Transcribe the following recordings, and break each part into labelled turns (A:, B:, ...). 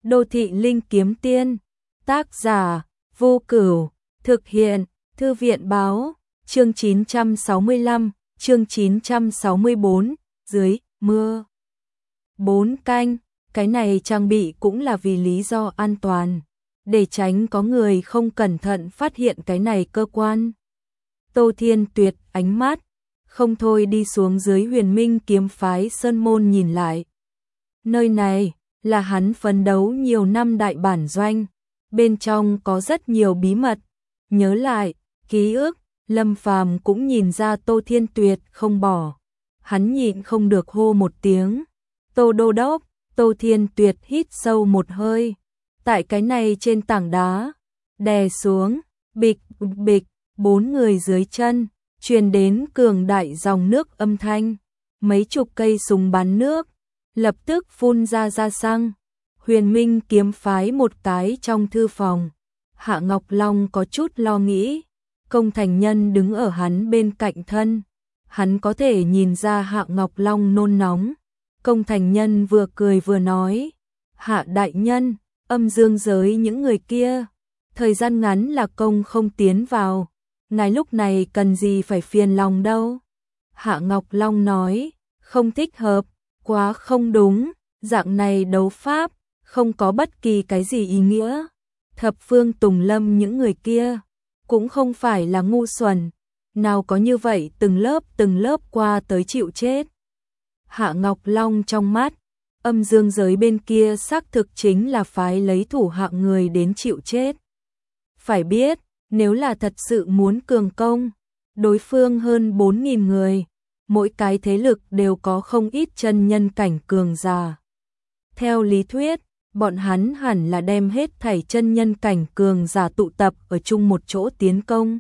A: Đô thị linh kiếm tiên, tác giả, Vô Cửu, thực hiện, Thư viện báo, chương 965, chương 964, dưới, mưa. 4 canh, cái này trang bị cũng là vì lý do an toàn, để tránh có người không cẩn thận phát hiện cái này cơ quan. Tô Thiên Tuyệt ánh mắt, không thôi đi xuống dưới Huyền Minh kiếm phái Sơn Môn nhìn lại. Nơi này là hắn phấn đấu nhiều năm đại bản doanh, bên trong có rất nhiều bí mật, nhớ lại, ký ức, Lâm Phàm cũng nhìn ra Tô Thiên Tuyệt không bỏ. Hắn nhịn không được hô một tiếng, Tô Đô Đốc. Tô Thiên Tuyệt hít sâu một hơi, tại cái này trên tảng đá, đè xuống, bịch, bịch, 4 người dưới chân, truyền đến cường đại dòng nước âm thanh, mấy chục cây súng bắn nước, lập tức phun ra xăng. Huyền Minh kiếm phái một cái trong thư phòng, Hạ Ngọc Long có chút lo nghĩ, Công Thành Nhân đứng ở hắn bên cạnh thân, hắn có thể nhìn ra Hạ Ngọc Long nôn nóng. Công Thành Nhân vừa cười vừa nói, Hạ đại nhân, âm dương giới những người kia, thời gian ngắn là công không tiến vào, ngài lúc này cần gì phải phiền lòng đâu. Hạ Ngọc Long nói, không thích hợp, quá không đúng, dạng này đấu pháp, không có bất kỳ cái gì ý nghĩa. Thập Phương Tùng Lâm những người kia, cũng không phải là ngu xuẩn, nào có như vậy từng lớp qua tới chịu chết. Hạ Ngọc Long trong mắt, âm dương giới bên kia xác thực chính là phái lấy thủ hạng người đến chịu chết. Phải biết, nếu là thật sự muốn cường công, đối phương hơn 4.000 người, mỗi cái thế lực đều có không ít chân nhân cảnh cường giả. Theo lý thuyết, bọn hắn hẳn là đem hết thảy chân nhân cảnh cường giả tụ tập ở chung một chỗ tiến công,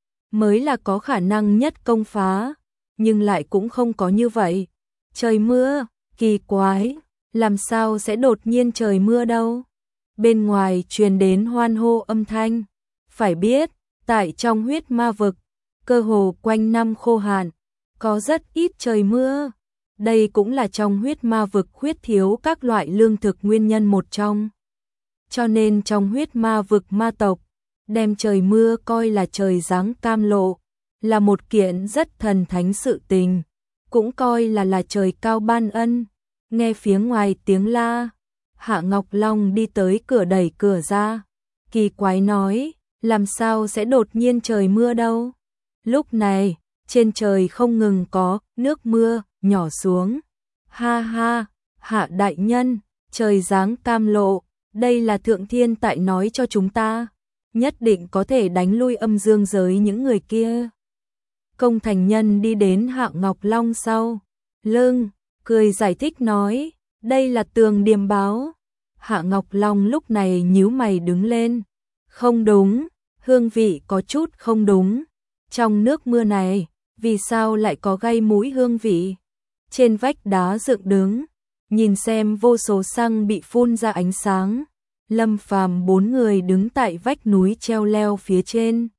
A: mới là có khả năng nhất công phá, nhưng lại cũng không có như vậy. Trời mưa, kỳ quái, làm sao sẽ đột nhiên trời mưa đâu? Bên ngoài truyền đến hoan hô âm thanh. Phải biết, tại trong huyết ma vực, cơ hồ quanh năm khô hạn, có rất ít trời mưa. Đây cũng là trong huyết ma vực khuyết thiếu các loại lương thực nguyên nhân một trong. Cho nên trong huyết ma vực ma tộc, đem trời mưa coi là trời giáng cam lộ, là một kiện rất thần thánh sự tình. Cũng coi là trời cao ban ân. Nghe phía ngoài tiếng la, Hạ Ngọc Long đi tới cửa đẩy cửa ra, kỳ quái nói, làm sao sẽ đột nhiên trời mưa đâu? Lúc này, trên trời không ngừng có nước mưa nhỏ xuống. Ha ha, Hạ đại nhân, trời giáng cam lộ, đây là Thượng Thiên tại nói cho chúng ta, nhất định có thể đánh lui âm dương giới những người kia. Công Thành Nhân đi đến Hạ Ngọc Long sau lưng, cười giải thích nói, đây là tường điềm báo. Hạ Ngọc Long lúc này nhíu mày đứng lên, không đúng, hương vị có chút không đúng. Trong nước mưa này, vì sao lại có gây mũi hương vị? Trên vách đá dựng đứng, nhìn xem vô số xăng bị phun ra ánh sáng. Lâm Phàm 4 người đứng tại vách núi treo leo phía trên.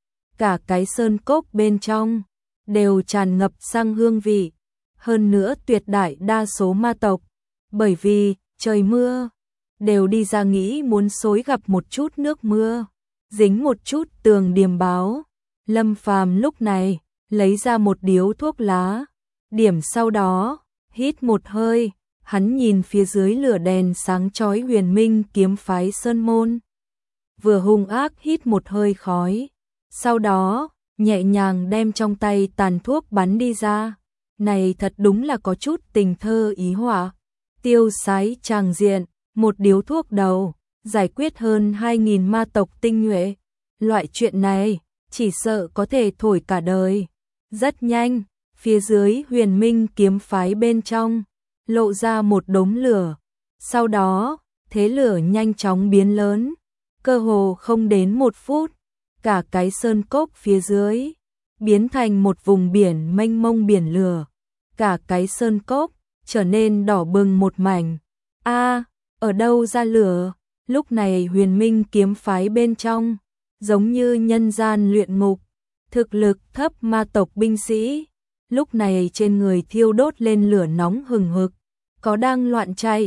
A: Cả cái sơn cốc bên trong đều tràn ngập xăng hương vị, hơn nữa tuyệt đại đa số ma tộc, bởi vì trời mưa, đều đi ra nghĩ muốn xối gặp một chút nước mưa, dính một chút tường điềm báo. Lâm Phàm lúc này lấy ra một điếu thuốc lá, điểm sau đó, hít một hơi, hắn nhìn phía dưới lửa đèn sáng chói Huyền Minh kiếm phái Sơn Môn, vừa hung ác hít một hơi khói. Sau đó, nhẹ nhàng đem trong tay tàn thuốc bắn đi ra. Này thật đúng là có chút tình thơ ý họa. Tiêu sái tràng diện, một điếu thuốc đầu, giải quyết hơn 2.000 ma tộc tinh nhuệ. Loại chuyện này, chỉ sợ có thể thổi cả đời. Rất nhanh, phía dưới Huyền Minh kiếm phái bên trong, lộ ra một đống lửa. Sau đó, thế lửa nhanh chóng biến lớn, cơ hồ không đến 1 phút. Cả cái sơn cốc phía dưới biến thành một vùng biển mênh mông biển lửa, cả cái sơn cốc trở nên đỏ bừng một mảnh. A, ở đâu ra lửa? Lúc này Huyền Minh kiếm phái bên trong, giống như nhân gian luyện ngục, thực lực thấp ma tộc binh sĩ, lúc này trên người thiêu đốt lên lửa nóng hừng hực, có đang loạn chạy,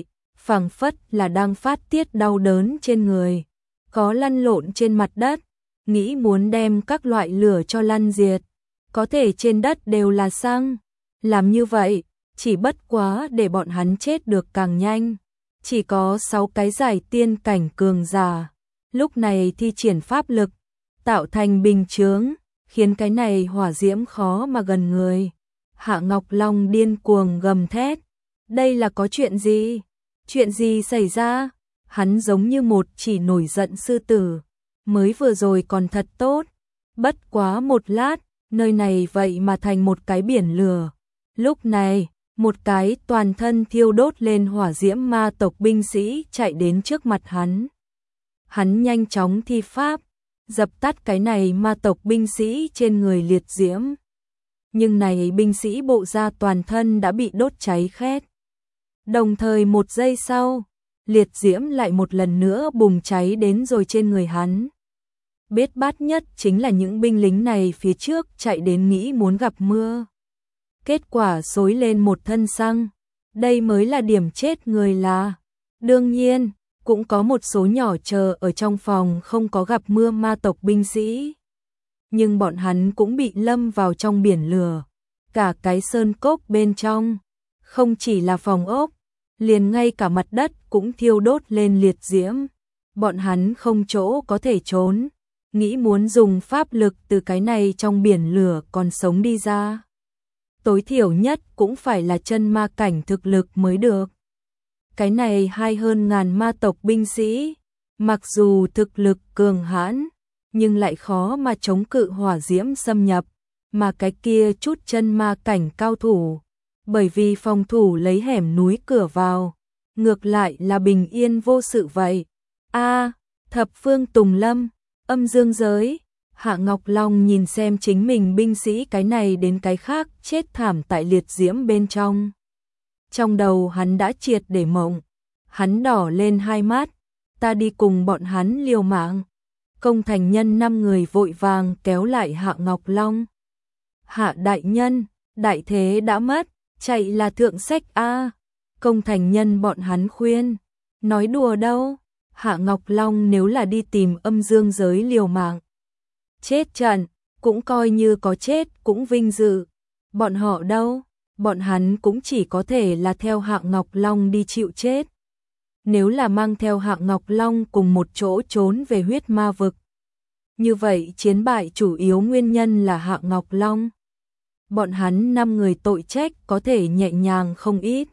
A: phảng phất là đang phát tiết đau đớn trên người, có lăn lộn trên mặt đất, nghĩ muốn đem các loại lửa cho lăn diệt, có thể trên đất đều là xăng, làm như vậy, chỉ bất quá để bọn hắn chết được càng nhanh. Chỉ có 6 cái giải tiên cảnh cường giả, lúc này thi triển pháp lực, tạo thành bình chướng, khiến cái này hỏa diễm khó mà gần người. Hạ Ngọc Long điên cuồng gầm thét, đây là có chuyện gì? Chuyện gì xảy ra? Hắn giống như một chỉ nổi giận sư tử, mới vừa rồi còn thật tốt, bất quá một lát, nơi này vậy mà thành một cái biển lửa. Lúc này, một cái toàn thân thiêu đốt lên hỏa diễm ma tộc binh sĩ chạy đến trước mặt hắn. Hắn nhanh chóng thi pháp, dập tắt cái này ma tộc binh sĩ trên người liệt diễm. Nhưng này binh sĩ bộ da toàn thân đã bị đốt cháy khét. Đồng thời một giây sau, liệt diễm lại một lần nữa bùng cháy đến rồi trên người hắn. Biết bát nhất chính là những binh lính này phía trước chạy đến nghĩ muốn gặp mưa. Kết quả xối lên một thân xăng. Đây mới là điểm chết người là. Đương nhiên, cũng có một số nhỏ chờ ở trong phòng không có gặp mưa ma tộc binh sĩ. Nhưng bọn hắn cũng bị lâm vào trong biển lửa. Cả cái sơn cốc bên trong, không chỉ là phòng ốc, liền ngay cả mặt đất cũng thiêu đốt lên liệt diễm. Bọn hắn không chỗ có thể trốn, nghĩ muốn dùng pháp lực từ cái này trong biển lửa còn sống đi ra. Tối thiểu nhất cũng phải là chân ma cảnh thực lực mới được. Cái này hay hơn ngàn ma tộc binh sĩ, mặc dù thực lực cường hãn, nhưng lại khó mà chống cự hỏa diễm xâm nhập, mà cái kia chút chân ma cảnh cao thủ, bởi vì phòng thủ lấy hẻm núi cửa vào, ngược lại là bình yên vô sự vậy. Thập phương Tùng Lâm, âm dương giới. Hạ Ngọc Long nhìn xem chính mình binh sĩ cái này đến cái khác chết thảm tại liệt diễm bên trong. Trong đầu hắn đã triệt để mộng, hắn đỏ lên hai mắt, ta đi cùng bọn hắn liều mạng. Công thành nhân 5 người vội vàng kéo lại Hạ Ngọc Long. Hạ đại nhân, đại thế đã mất, chạy là thượng sách a. Công thành nhân bọn hắn khuyên, nói đùa đâu, Hạ Ngọc Long nếu là đi tìm âm dương giới liều mạng, chết trận, cũng coi như có chết cũng vinh dự. Bọn họ đâu, bọn hắn cũng chỉ có thể là theo Hạ Ngọc Long đi chịu chết. Nếu là mang theo Hạ Ngọc Long cùng một chỗ trốn về huyết ma vực, như vậy chiến bại chủ yếu nguyên nhân là Hạ Ngọc Long. Bọn hắn 5 người tội trách có thể nhẹ nhàng không ít.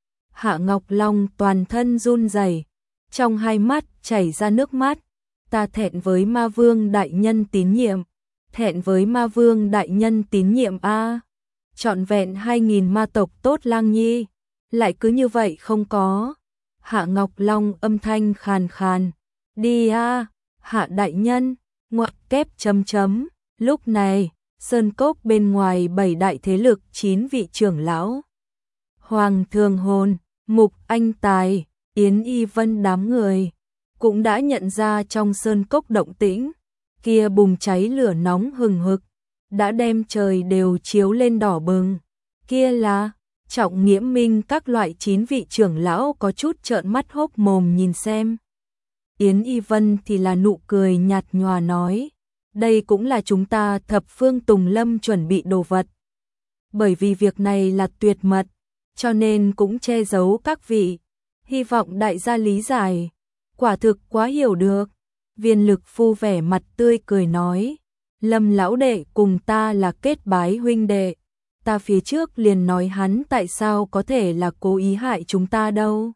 A: Hạ Ngọc Long toàn thân run rẩy, trong hai mắt chảy ra nước mắt. Ta thẹn với ma vương đại nhân tín nhiệm, thẹn với ma vương đại nhân tín nhiệm a. Trọn vẹn 2000 ma tộc tốt lang nhi, lại cứ như vậy không có. Hạ Ngọc Long âm thanh khàn khàn, đi a, Hạ đại nhân, ngoặc kép chấm chấm. Lúc này, sơn cốc bên ngoài 7 đại thế lực 9 vị trưởng lão, Hoàng Thường Hồn, Mục Anh Tài, Yến Y Vân đám người cũng đã nhận ra trong sơn cốc động tĩnh, kia bùng cháy lửa nóng hừng hực, đã đem trời đều chiếu lên đỏ bừng. Kia là Trọng Nghiễm Minh, các loại 9 vị trưởng lão có chút trợn mắt hốc mồm nhìn xem. Yến Y Vân thì là nụ cười nhạt nhòa nói, đây cũng là chúng ta thập phương Tùng Lâm chuẩn bị đồ vật. Bởi vì việc này là tuyệt mật, cho nên cũng che giấu các vị, hy vọng đại gia lý giải. Quả thực quá hiểu được. Viên Lực Phu vẻ mặt tươi cười nói, Lâm lão đệ cùng ta là kết bái huynh đệ, ta phía trước liền nói hắn tại sao có thể là cố ý hại chúng ta đâu.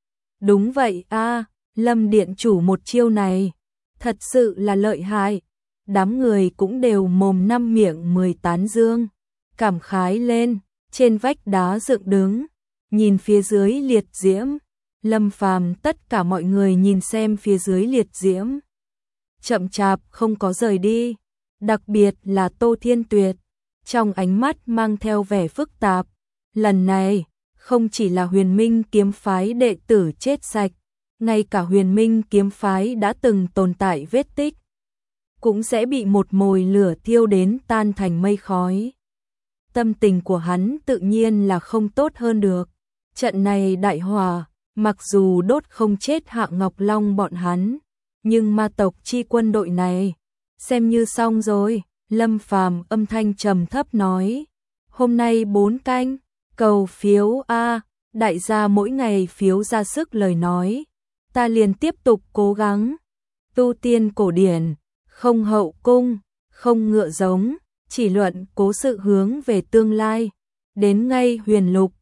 A: Đúng vậy a, Lâm điện chủ một chiêu này thật sự là lợi hại. Đám người cũng đều mồm năm miệng 10 tán dương, cảm khái lên. Trên vách đá dựng đứng, nhìn phía dưới liệt diễm, Lâm Phàm tất cả mọi người nhìn xem phía dưới liệt diễm, chậm chạp không có rời đi, đặc biệt là Tô Thiên Tuyệt, trong ánh mắt mang theo vẻ phức tạp. Lần này, không chỉ là Huyền Minh kiếm phái đệ tử chết sạch, ngay cả Huyền Minh kiếm phái đã từng tồn tại vết tích, cũng sẽ bị một mồi lửa thiêu đến tan thành mây khói. Tâm tình của hắn tự nhiên là không tốt hơn được. Trận này đại hỏa, Mặc dù đốt không chết Hạ Ngọc Long bọn hắn, nhưng ma tộc chi quân đội này xem như xong rồi. Lâm Phàm âm thanh trầm thấp nói, hôm nay 4 canh, cầu phiếu a, đại gia mỗi ngày phiếu ra sức lời nói, ta liền tiếp tục cố gắng. Tu tiên cổ điển, không hậu cung, không ngựa giống, chỉ luận cố sự hướng về tương lai, đến ngay huyền lục,